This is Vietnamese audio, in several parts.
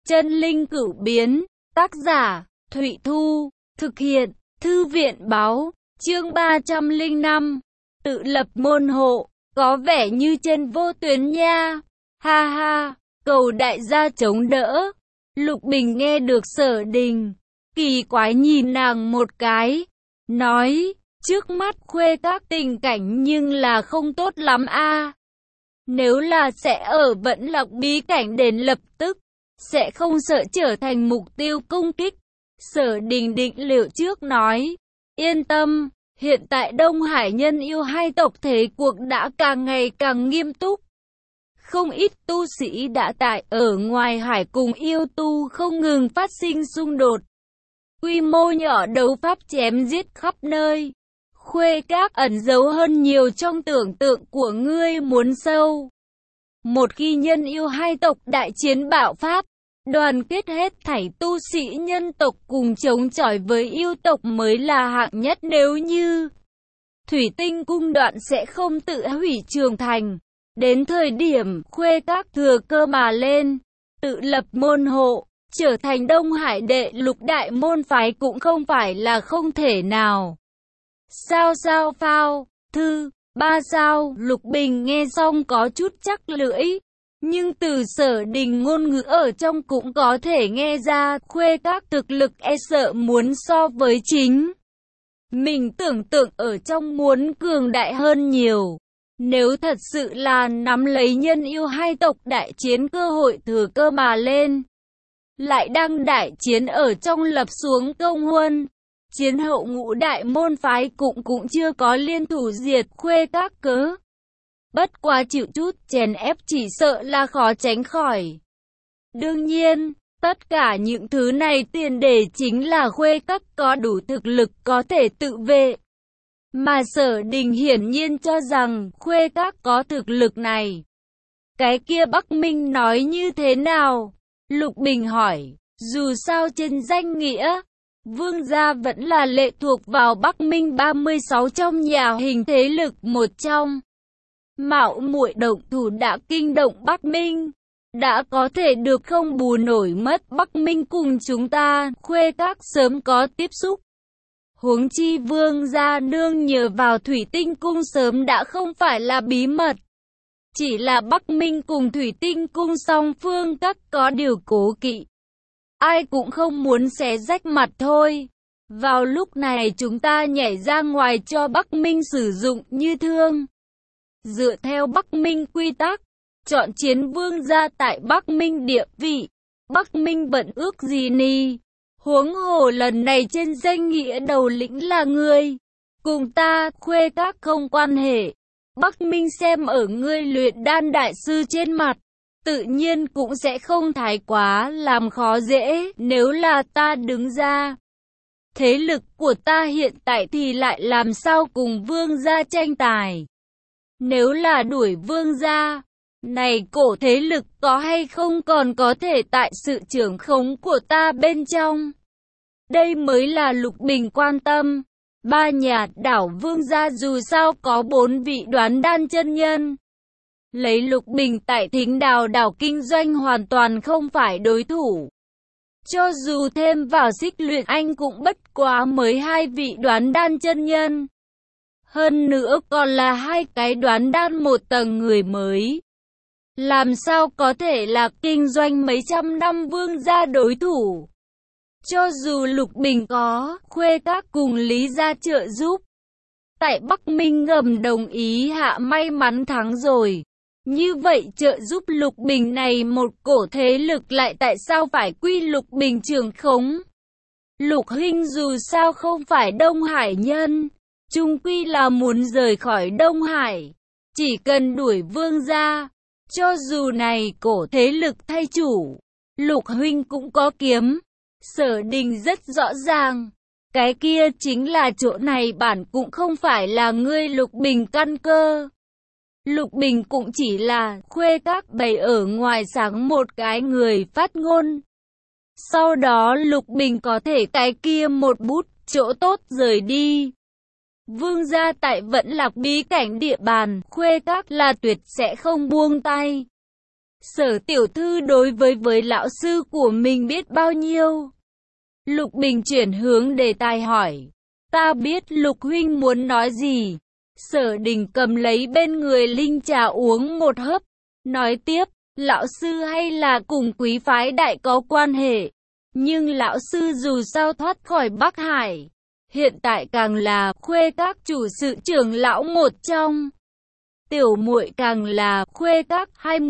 Chân linh cửu biến, tác giả, Thụy Thu, thực hiện, Thư viện báo, chương 305, tự lập môn hộ, có vẻ như trên vô tuyến nha, ha ha, cầu đại gia chống đỡ. Lục Bình nghe được Sở Đình, kỳ quái nhìn nàng một cái, nói, trước mắt Khuê Các tình cảnh nhưng là không tốt lắm a. Nếu là sẽ ở Vẫn Lạc bí cảnh đến lập tức, sẽ không sợ trở thành mục tiêu công kích. Sở Đình định liệu trước nói, yên tâm, hiện tại Đông Hải nhân yêu hai tộc thế cuộc đã càng ngày càng nghiêm túc. Không ít tu sĩ đã tại ở ngoài hải cùng yêu tu không ngừng phát sinh xung đột. Quy mô nhỏ đấu pháp chém giết khắp nơi. Khuê Các ẩn giấu hơn nhiều trong tưởng tượng của ngươi muốn sâu. Một khi nhân yêu hai tộc đại chiến bạo phát, đoàn kết hết thảy tu sĩ nhân tộc cùng chống chọi với yêu tộc mới là hạng nhất. Nếu như Thủy Tinh cung đoạn sẽ không tự hủy trường thành. Đến thời điểm Khuê Các thừa cơ mà lên, tự lập môn hộ, trở thành Đông Hải đệ lục đại môn phái cũng không phải là không thể nào. Sao phao, thư, 3 sao, Lục Bình nghe xong có chút chắc lưỡi. Nhưng từ Sở Đình ngôn ngữ ở trong cũng có thể nghe ra Khuê Các thực lực e sợ muốn so với chính mình tưởng tượng ở trong muốn cường đại hơn nhiều. Nếu thật sự là nắm lấy nhân yêu hai tộc đại chiến cơ hội thừa cơ mà lên, lại đang đại chiến ở trong lập xuống công huân, chiến hậu ngũ đại môn phái cũng chưa có liên thủ diệt Khuê Các cớ. Bất quá chịu chút chèn ép chỉ sợ là khó tránh khỏi. Đương nhiên, tất cả những thứ này tiền đề chính là Khuê Các có đủ thực lực có thể tự vệ. Mà Sở Đình hiển nhiên cho rằng Khuê Các có thực lực này. Cái kia Bắc Minh nói như thế nào? Lục Bình hỏi, dù sao trên danh nghĩa, Vương gia vẫn là lệ thuộc vào Bắc Minh 36 trong nhà hình thế lực một trong. Mạo muội động thủ đã kinh động Bắc Minh, đã có thể được không bù nổi mất. Bắc Minh cùng chúng ta, Khuê Các sớm có tiếp xúc. Huống chi Vương gia nương nhờ vào Thủy Tinh cung sớm đã không phải là bí mật. Chỉ là Bắc Minh cùng Thủy Tinh cung song phương các có điều cố kỵ. Ai cũng không muốn xé rách mặt thôi. Vào lúc này chúng ta nhảy ra ngoài cho Bắc Minh sử dụng như thương. Dựa theo Bắc Minh quy tắc, chọn chiến vương gia tại Bắc Minh địa vị. Bắc Minh bận ước gì ni? Huống hồ lần này trên danh nghĩa đầu lĩnh là ngươi. Cùng ta, Khuê Các không quan hệ. Bắc Minh xem ở ngươi luyện đan đại sư trên mặt, tự nhiên cũng sẽ không thái quá làm khó dễ. Nếu là ta đứng ra, thế lực của ta hiện tại thì lại làm sao cùng vương gia tranh tài? Nếu là đuổi vương gia, này cổ thế lực có hay không còn có thể tại sự trưởng khống của ta bên trong? Đây mới là Lục Bình quan tâm. Ba nhà đảo vương gia dù sao có 4 vị đoán đan chân nhân. Lấy Lục Bình tại Thính Đào đảo kinh doanh hoàn toàn không phải đối thủ. Cho dù thêm vào Xích Luyện Anh cũng bất quá mới 2 vị đoán đan chân nhân. Hơn nữa còn là 2 cái đoán đan một tầng người mới. Làm sao có thể là kinh doanh mấy trăm năm vương gia đối thủ? Cho dù Lục Bình có Khuê Các cùng Lý gia trợ giúp, tại Bắc Minh ngầm đồng ý hạ may mắn thắng rồi. Như vậy trợ giúp Lục Bình này một cổ thế lực lại tại sao phải quy Lục Bình trưởng khống? Lục huynh dù sao không phải Đông Hải nhân, chung quy là muốn rời khỏi Đông Hải. Chỉ cần đuổi vương gia, cho dù này cổ thế lực thay chủ, Lục huynh cũng có kiếm. Sở Đình rất rõ ràng, cái kia chính là chỗ này bản cũng không phải là ngươi Lục Bình căn cơ. Lục Bình cũng chỉ là Khuê Các bày ở ngoài sáng một cái người phát ngôn. Sau đó Lục Bình có thể cái kia một bút chỗ tốt rời đi. Vương gia tại Vẫn Lạc bí cảnh địa bàn, Khuê Các là tuyệt sẽ không buông tay. Sở tiểu thư đối với lão sư của mình biết bao nhiêu? Lục Bình chuyển hướng đề tài hỏi. Ta biết Lục huynh muốn nói gì. Sở Đình cầm lấy bên người linh trà uống một hớp, nói tiếp, lão sư hay là cùng quý phái đại có quan hệ, nhưng lão sư dù sao thoát khỏi Bắc Hải, hiện tại càng là khuê các chủ sự trưởng lão một trong. Tiểu muội càng là khuê các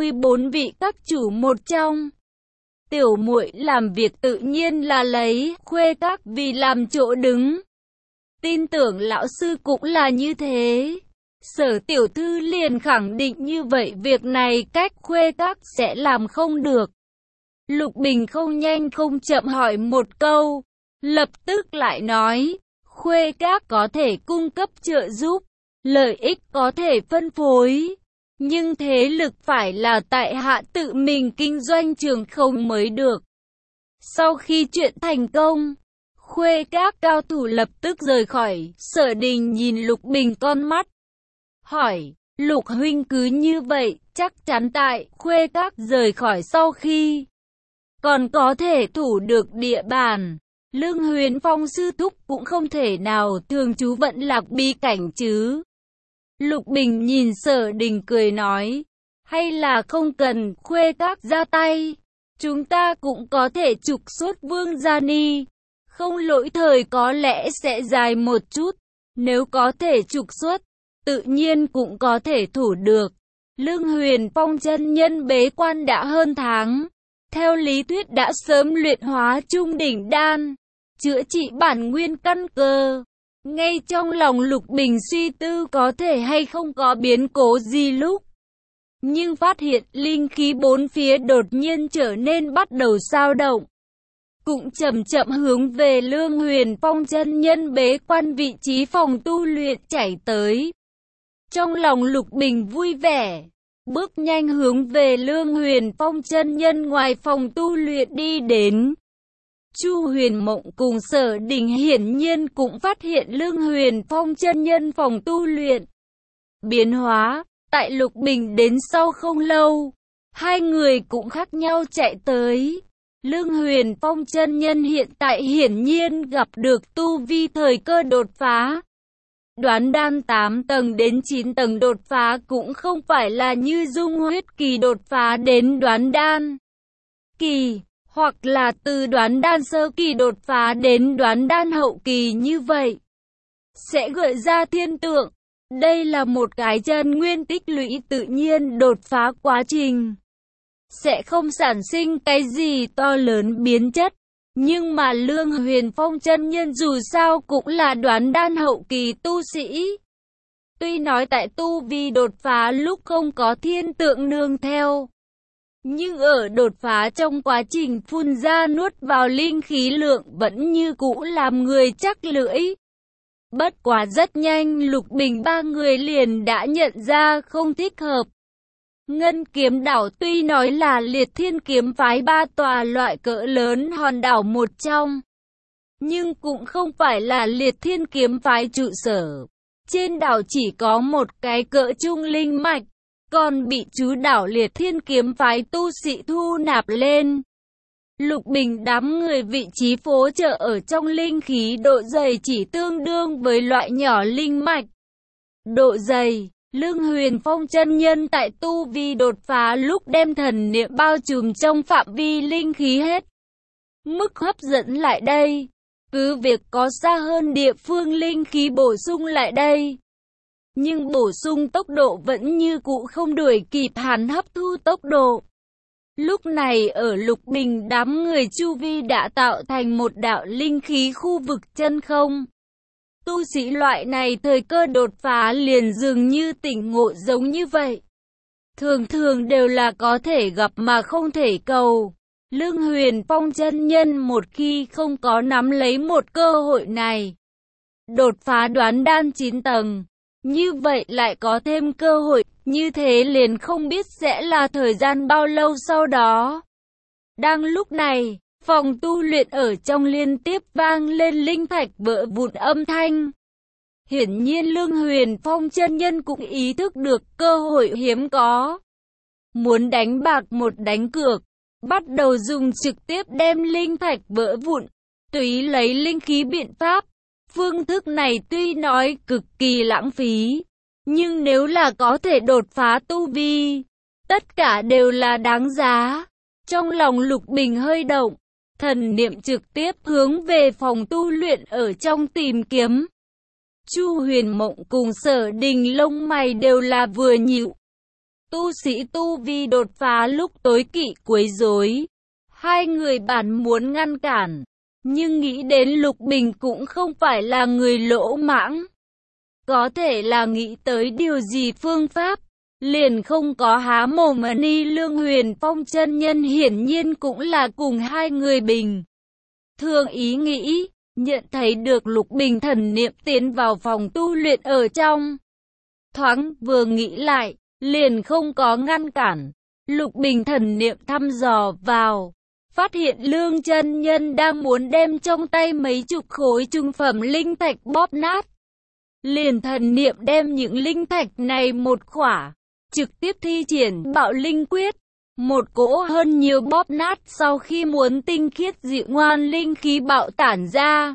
24 vị các chủ một trong. Tiểu muội làm việc tự nhiên là lấy khuê các vì làm chỗ đứng. Tin tưởng lão sư cũng là như thế. Sở tiểu thư liền khẳng định như vậy việc này cách khuê các sẽ làm không được. Lục Bình không nhanh không chậm hỏi một câu, lập tức lại nói, khuê các có thể cung cấp trợ giúp, lợi ích có thể phân phối, nhưng thế lực phải là tại hạ tự mình kinh doanh trường không mới được. Sau khi chuyện thành công, khuê các cao thủ lập tức rời khỏi. Sở Đình nhìn Lục Bình con mắt, hỏi, Lục huynh cứ như vậy, chắc chắn tại khuê các rời khỏi sau khi còn có thể thủ được địa bàn. Lương Huyền Phong sư thúc cũng không thể nào thường trú Vận Lạc bí cảnh chứ. Lục Bình nhìn Sở Đình cười nói, hay là không cần khuê các ra tay, chúng ta cũng có thể trục xuất Vương Gia Ni. Không lỗi thời có lẽ sẽ dài một chút, nếu có thể trục xuất, tự nhiên cũng có thể thủ được. Lương Huyền Phong chân nhân bế quan đã hơn tháng, theo lý thuyết đã sớm luyện hóa trung đỉnh đan, chữa trị bản nguyên căn cơ. Ngay trong lòng Lục Bình suy tư có thể hay không có biến cố gì lúc, nhưng phát hiện linh khí bốn phía đột nhiên trở nên bắt đầu dao động, cũng chậm chậm hướng về Lương Huyền Phong chân nhân bế quan vị trí phòng tu luyện chảy tới. Trong lòng Lục Bình vui vẻ, bước nhanh hướng về Lương Huyền Phong chân nhân ngoài phòng tu luyện đi đến. Chu Huyền Mộng cùng Sở Đình hiển nhiên cũng phát hiện Lương Huyền Phong chân nhân phòng tu luyện biến hóa. Tại Lục Bình đến sau không lâu, hai người cũng khác nhau chạy tới. Lương Huyền Phong chân nhân hiện tại hiển nhiên gặp được tu vi thời cơ đột phá. Đoán đan 8 tầng đến 9 tầng đột phá cũng không phải là như Dung Huyết Kỳ đột phá đến đoán đan kỳ, hoặc là từ đoán đan sơ kỳ đột phá đến đoán đan hậu kỳ như vậy. Sẽ gợi ra thiên tượng. Đây là một cái chân nguyên tích lũy tự nhiên đột phá quá trình. Sẽ không sản sinh cái gì to lớn biến chất. Nhưng mà Lương Huyền Phong chân nhân dù sao cũng là đoán đan hậu kỳ tu sĩ. Tuy nói tại tu vi đột phá lúc không có thiên tượng nương theo, nhưng ở đột phá trong quá trình phun ra nuốt vào linh khí lượng vẫn như cũ làm người chắc lưỡi. Bất quá rất nhanh Lục Bình ba người liền đã nhận ra không thích hợp. Ngân Kiếm Đảo tuy nói là Liệt Thiên kiếm phái ba tòa loại cỡ lớn hòn đảo một trong, nhưng cũng không phải là Liệt Thiên kiếm phái trụ sở. Trên đảo chỉ có một cái cỡ trung linh mạch, còn bị chú đảo Liệt Thiên kiếm phái tu sĩ thu nạp lên. Lục Bình đám người vị trí phố chợ ở trong linh khí độ dày chỉ tương đương với loại nhỏ linh mạch. Độ dày, Lương Huyền Phong chân nhân tại tu vi đột phá lúc đem thần niệm bao trùm trong phạm vi linh khí hết mức hấp dẫn lại đây. Cứ việc có xa hơn địa phương linh khí bổ sung lại đây, nhưng bổ sung tốc độ vẫn như cũ không đuổi kịp hắn hấp thu tốc độ. Lúc này ở Lục Bình đám người chu vi đã tạo thành một đạo linh khí khu vực chân không. Tu sĩ loại này thời cơ đột phá liền dường như tỉnh ngộ giống như vậy. Thường thường đều là có thể gặp mà không thể cầu. Lương Huyền Phong chân nhân một khi không có nắm lấy một cơ hội này, đột phá đoán đan 9 tầng, như vậy lại có thêm cơ hội, như thế liền không biết sẽ là thời gian bao lâu sau đó. Đang lúc này, phòng tu luyện ở trong liên tiếp vang lên linh thạch vỡ vụn âm thanh. Hiển nhiên Lương Huyền Phong chân nhân cũng ý thức được cơ hội hiếm có. muốn đánh bạc một đánh cược, bắt đầu dùng trực tiếp đem linh thạch vỡ vụn, tùy lấy linh khí biện pháp. Phương thức này tuy nói cực kỳ lãng phí, nhưng nếu là có thể đột phá tu vi, tất cả đều là đáng giá. Trong lòng Lục Bình hơi động, thần niệm trực tiếp hướng về phòng tu luyện ở trong tìm kiếm. Chu Huyền Mộng cùng Sở Đình lông mày đều là vừa nhịu. Tu sĩ tu vi đột phá lúc tối kỵ quấy rối, hai người bản muốn ngăn cản, nhưng nghĩ đến Lục Bình cũng không phải là người lỗ mãng, có thể là nghĩ tới điều gì phương pháp, liền không có há mồm. Ni Lương Huyền Phong chân nhân hiển nhiên cũng là cùng hai người bình thường ý nghĩ, nhận thấy được Lục Bình thần niệm tiến vào phòng tu luyện ở trong. Thoáng vừa nghĩ lại, liền không có ngăn cản. Lục Bình thần niệm thăm dò vào, phát hiện Lương chân nhân đang muốn đem trong tay mấy chục khối trung phẩm linh thạch bóp nát. Liền thần niệm đem những linh thạch này một khỏa, trực tiếp thi triển Bạo Linh Quyết, một cỗ hơn nhiều bóp nát sau khi muốn tinh khiết dịu ngoan linh khí bạo tản ra.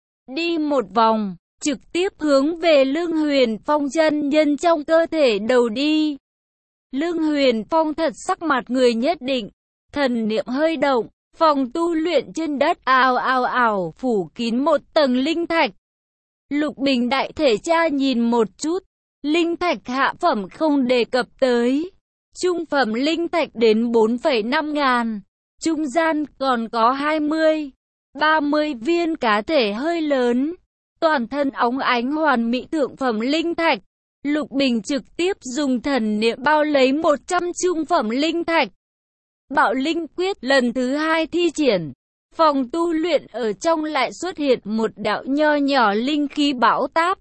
Đi một vòng, trực tiếp hướng về Lương Huyền Phong chân nhân trong cơ thể đầu đi. Lương Huyền Phong thật sắc mặt người nhất định, thần niệm hơi động, phòng tu luyện trên đất ào ào ào phủ kín một tầng linh thạch. Lục Bình đại thể tra nhìn một chút, linh thạch hạ phẩm không đề cập tới, trung phẩm linh thạch đến 4,5 ngàn, trung gian còn có 20, 30 viên cá thể hơi lớn, toàn thân óng ánh hoàn mỹ thượng phẩm linh thạch. Lục Bình trực tiếp dùng thần niệm bao lấy 100 trung phẩm linh thạch. Bạo Linh Quyết lần thứ hai thi triển, phòng tu luyện ở trong lại xuất hiện một đạo nho nhỏ linh khí bão táp.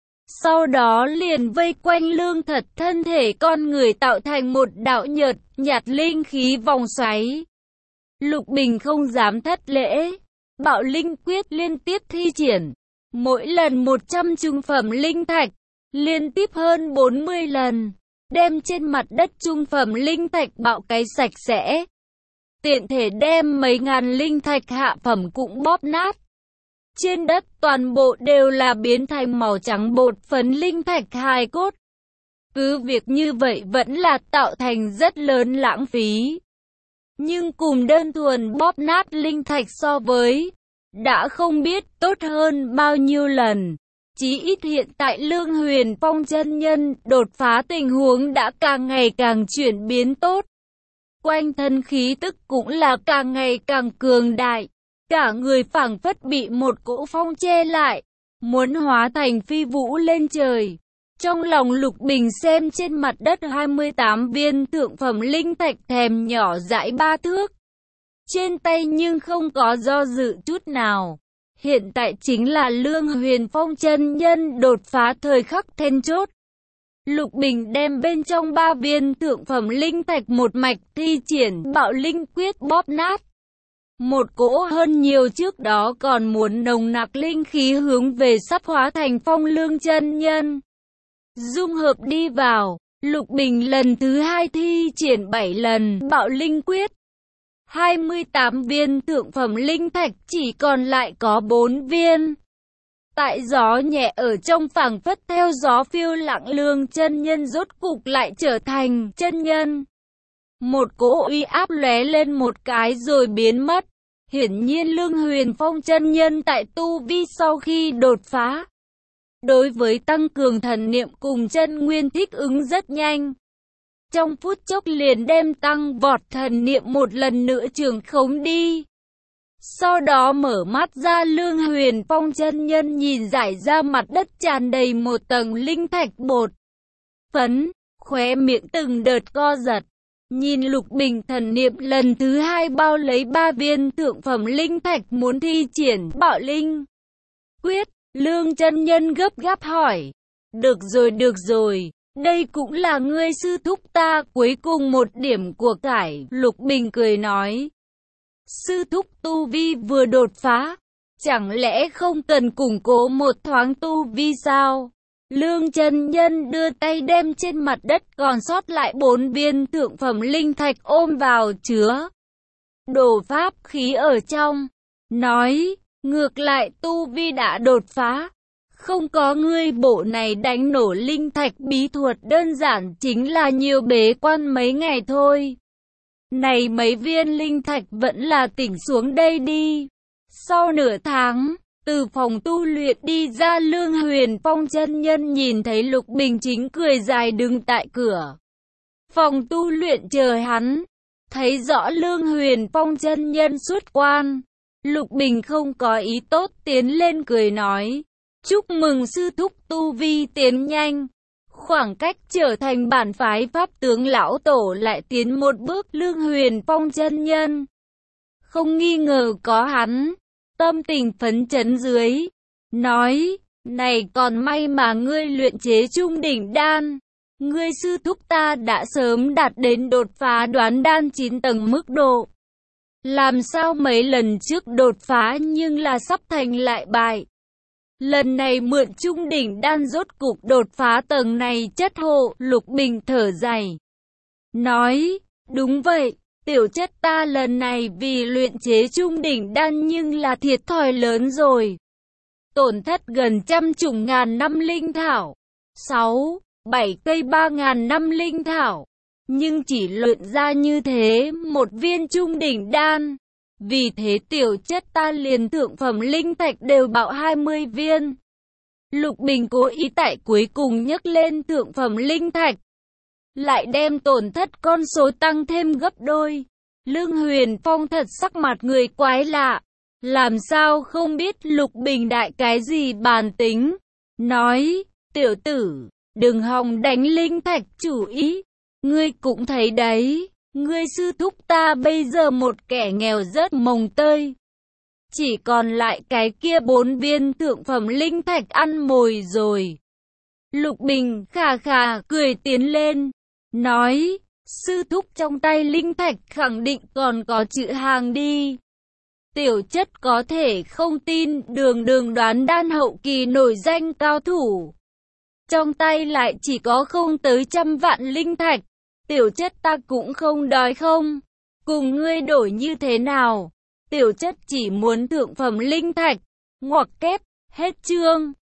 Sau đó liền vây quanh Lương Thật thân thể con người tạo thành một đạo nhợt nhạt linh khí vòng xoáy. Lục Bình không dám thất lễ, Bạo Linh Quyết liên tiếp thi triển, mỗi lần 100 trung phẩm linh thạch, liên tiếp hơn 40 lần, đem trên mặt đất trung phẩm linh thạch bạo cái sạch sẽ. Tiện thể đem mấy ngàn linh thạch hạ phẩm cũng bóp nát. Trên đất toàn bộ đều là biến thành màu trắng bột phấn linh thạch hài cốt. Cứ việc như vậy vẫn là tạo thành rất lớn lãng phí. Nhưng cùng đơn thuần bóp nát linh thạch so với, đã không biết tốt hơn bao nhiêu lần. Chí ít hiện tại Lương Huyền Phong chân nhân đột phá tình huống đã càng ngày càng chuyển biến tốt. Quanh thân khí tức cũng là càng ngày càng cường đại. Cả người phảng phất bị một cỗ phong che lại, muốn hóa thành phi vũ lên trời. Trong lòng Lục Bình xem trên mặt đất 28 viên thượng phẩm linh thạch thèm nhỏ dãi 3 thước. Trên tay nhưng không có do dự chút nào. Hiện tại chính là Lương Huyền Phong chân nhân đột phá thời khắc then chốt. Lục Bình đem bên trong 3 viên thượng phẩm linh thạch một mạch thi triển Bạo Linh Quyết bóp nát. Một cỗ hơn nhiều trước đó còn muốn nồng nặc linh khí hướng về sắp hóa thành Phong Lương chân nhân. Dung hợp đi vào, Lục Bình lần thứ hai thi triển 7 lần Bạo Linh Quyết. 28 viên thượng phẩm linh thạch chỉ còn lại có 4 viên. Tại gió nhẹ ở trong phảng phất theo gió phiêu lặng, Lương chân nhân rốt cục lại trở thành chân nhân. Một cỗ uy áp lóe lên một cái rồi biến mất. Hiển nhiên Lương Huyền Phong chân nhân tại tu vi sau khi đột phá, đối với tăng cường thần niệm cùng chân nguyên thích ứng rất nhanh. Trong phút chốc liền đem tăng vọt thần niệm một lần nữa trường khống đi. Sau đó mở mắt ra, Lương Huyền Phong chân nhân nhìn rải ra mặt đất tràn đầy một tầng linh thạch bột phấn, khóe miệng từng đợt co giật. Nhìn Lục Bình thần niệm lần thứ hai bao lấy 3 viên thượng phẩm linh thạch muốn thi triển Bạo Linh Quyết, Lương chân nhân gấp gáp hỏi. Được rồi, đây cũng là ngươi sư thúc ta cuối cùng một điểm của cải. Lục Bình cười nói. Sư thúc tu vi vừa đột phá, chẳng lẽ không cần củng cố một thoáng tu vi sao? Lương chân nhân đưa tay đem trên mặt đất còn sót lại 4 viên thượng phẩm linh thạch ôm vào chứa đồ pháp khí ở trong, nói, ngược lại tu vi đã đột phá. Không có ngươi bộ này đánh nổ linh thạch bí thuật đơn giản chính là nhiều bế quan mấy ngày thôi. Này mấy viên linh thạch vẫn là tỉnh xuống đây đi. Sau nửa tháng, từ phòng tu luyện đi ra Lương Huyền Phong chân nhân nhìn thấy Lục Bình chính cười dài đứng tại cửa phòng tu luyện chờ hắn. Thấy rõ Lương Huyền Phong chân nhân xuất quan, Lục Bình không có ý tốt tiến lên cười nói, chúc mừng sư thúc tu vi tiến nhanh. Khoảng cách trở thành bản phái pháp tướng lão tổ lại tiến một bước. Lương Huyền Phong chân nhân không nghi ngờ có hắn, tâm tình phấn chấn dưới, nói, này còn may mà ngươi luyện chế trung đỉnh đan. Ngươi sư thúc ta đã sớm đạt đến đột phá đoán đan 9 tầng mức độ. Làm sao mấy lần trước đột phá nhưng là sắp thành lại bại. Lần này mượn trung đỉnh đan rốt cục đột phá tầng này chất hộ. Lục Bình thở dài, nói, đúng vậy, tiểu chất ta lần này vì luyện chế trung đỉnh đan nhưng là thiệt thòi lớn rồi. Tổn thất gần 100 chủng ngàn năm linh thảo, 7 cây 3.000 năm linh thảo, nhưng chỉ luyện ra như thế một viên trung đỉnh đan. Vì thế tiểu chất ta liền thượng phẩm linh thạch đều bạo 20 viên. Lục Bình cố ý tại cuối cùng nhấc lên thượng phẩm linh thạch, lại đem tổn thất con số tăng thêm gấp đôi. Lương Huyền Phong thật sắc mặt người quái lạ, làm sao không biết Lục Bình đại cái gì bàn tính. Nói, tiểu tử, đừng hòng đánh linh thạch chủ ý. Ngươi cũng thấy đấy, ngươi sư thúc ta bây giờ một kẻ nghèo rớt mồng tơi. Chỉ còn lại cái kia 4 viên thượng phẩm linh thạch ăn mồi rồi. Lục Bình khà khà cười tiến lên, nói, sư thúc trong tay linh thạch khẳng định còn có chữ hàng đi. Tiểu chất có thể không tin, đường đoán đan hậu kỳ nổi danh cao thủ, trong tay lại chỉ có không tới 100 vạn linh thạch. Tiểu chất ta cũng không đói không, cùng ngươi đổi như thế nào? Tiểu chất chỉ muốn thượng phẩm linh thạch. Ngoặc kép, hết chương.